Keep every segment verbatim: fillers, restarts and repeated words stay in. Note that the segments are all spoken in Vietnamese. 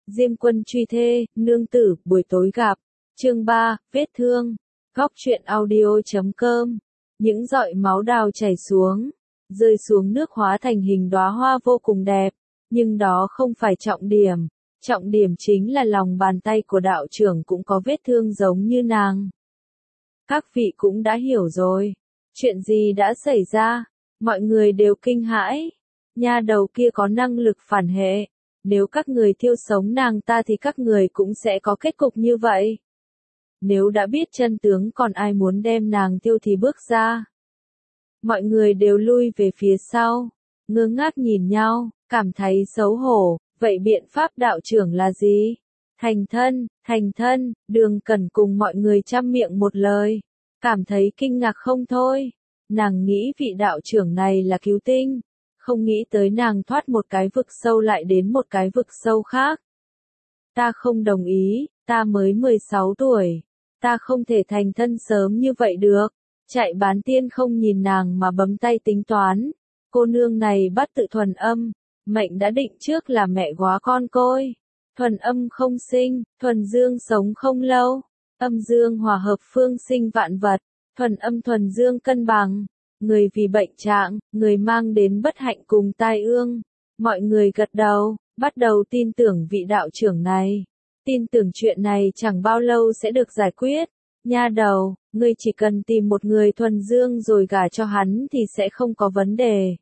Diêm Quân truy thê, nương tử, buổi tối gặp. Chương ba, vết thương. Góc truyện audio chấm com. Những giọt máu đào chảy xuống, rơi xuống nước hóa thành hình đóa hoa vô cùng đẹp, nhưng đó không phải trọng điểm. Trọng điểm chính là lòng bàn tay của đạo trưởng cũng có vết thương giống như nàng. Các vị cũng đã hiểu rồi. Chuyện gì đã xảy ra? Mọi người đều kinh hãi. Nha đầu kia có năng lực phản hệ. Nếu các người thiêu sống nàng ta thì các người cũng sẽ có kết cục như vậy. Nếu đã biết chân tướng còn ai muốn đem nàng thiêu thì bước ra. Mọi người đều lui về phía sau, ngơ ngác nhìn nhau, cảm thấy xấu hổ. Vậy biện pháp đạo trưởng là gì? Thành thân, thành thân, Đường Cẩn cùng mọi người trăm miệng một lời, cảm thấy kinh ngạc không thôi. Nàng nghĩ vị đạo trưởng này là cứu tinh, không nghĩ tới nàng thoát một cái vực sâu lại đến một cái vực sâu khác. Ta không đồng ý, ta mới mười sáu tuổi, ta không thể thành thân sớm như vậy được. Chạy bán tiên không nhìn nàng mà bấm tay tính toán, cô nương này bắt tự thuần âm. Mệnh đã định trước là mẹ góa con côi. Thuần âm không sinh, thuần dương sống không lâu. Âm dương hòa hợp phương sinh vạn vật. Thuần âm thuần dương cân bằng. Người vì bệnh trạng, người mang đến bất hạnh cùng tai ương. Mọi người gật đầu, bắt đầu tin tưởng vị đạo trưởng này. Tin tưởng chuyện này chẳng bao lâu sẽ được giải quyết. Nha đầu, ngươi chỉ cần tìm một người thuần dương rồi gả cho hắn thì sẽ không có vấn đề.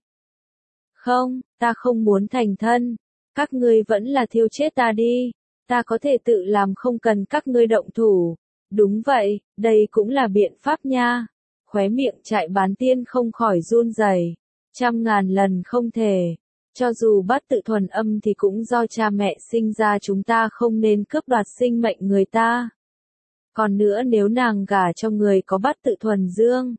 Không, ta không muốn thành thân. Các ngươi vẫn là thiêu chết ta đi. Ta có thể tự làm không cần các ngươi động thủ. Đúng vậy, đây cũng là biện pháp nha. Khóe miệng Chạy bán tiên không khỏi run rẩy. Trăm ngàn lần không thể. Cho dù bắt tự thuần âm thì cũng do cha mẹ sinh ra, chúng ta không nên cướp đoạt sinh mệnh người ta. Còn nữa, nếu nàng gả cho người có bắt tự thuần dương,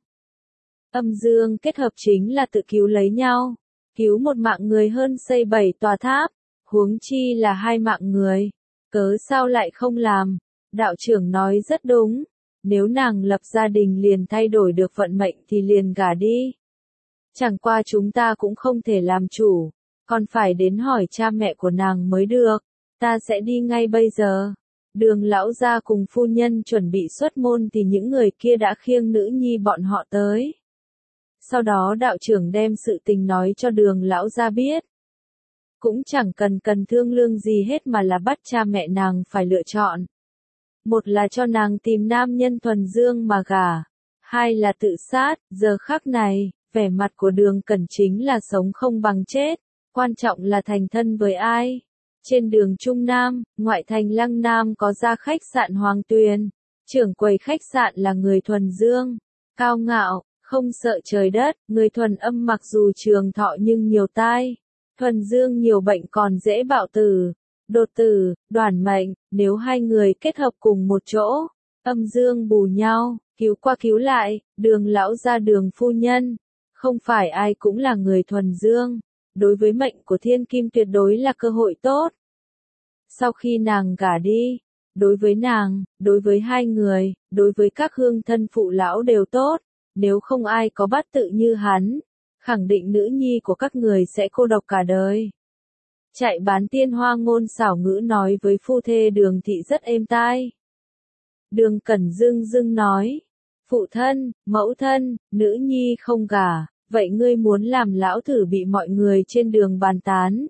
âm dương kết hợp chính là tự cứu lấy nhau. Cứu một mạng người hơn xây bảy tòa tháp, huống chi là hai mạng người. Cớ sao lại không làm? Đạo trưởng nói rất đúng. Nếu nàng lập gia đình liền thay đổi được vận mệnh thì liền gả đi. Chẳng qua chúng ta cũng không thể làm chủ, còn phải đến hỏi cha mẹ của nàng mới được. Ta sẽ đi ngay bây giờ. Đường lão gia cùng phu nhân chuẩn bị xuất môn thì những người kia đã khiêng nữ nhi bọn họ tới. Sau đó đạo trưởng đem sự tình nói cho Đường lão gia biết. Cũng chẳng cần cần thương lương gì hết mà là bắt cha mẹ nàng phải lựa chọn. Một là cho nàng tìm nam nhân thuần dương mà gả. Hai là tự sát. Giờ khắc này, vẻ mặt của Đường Cẩn chính là sống không bằng chết. Quan trọng là thành thân với ai. Trên đường Trung Nam, ngoại thành Lăng Nam có ra khách sạn Hoàng Tuyền. Trưởng quầy khách sạn là người thuần dương, cao ngạo, không sợ trời đất. Người thuần âm mặc dù trường thọ nhưng nhiều tai. Thuần dương nhiều bệnh còn dễ bạo tử, đột tử, đoản mệnh. Nếu hai người kết hợp cùng một chỗ, âm dương bù nhau, cứu qua cứu lại. Đường lão gia Đường phu nhân, không phải ai cũng là người thuần dương. Đối với mệnh của thiên kim tuyệt đối là cơ hội tốt. Sau khi nàng gả đi, đối với nàng, đối với hai người, đối với các hương thân phụ lão đều tốt. Nếu không ai có bát tự như hắn, khẳng định nữ nhi của các người sẽ cô độc cả đời. Chạy bán tiên hoa ngôn xảo ngữ nói với phu thê Đường thị rất êm tai. Đường Cẩn dưng dưng nói, phụ thân, mẫu thân, nữ nhi không gả, vậy ngươi muốn làm lão thử bị mọi người trên đường bàn tán.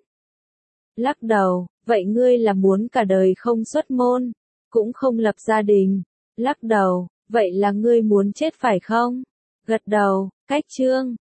Lắc đầu, vậy ngươi là muốn cả đời không xuất môn, cũng không lập gia đình. Lắc đầu, vậy là ngươi muốn chết phải không? Gật đầu, cách chương.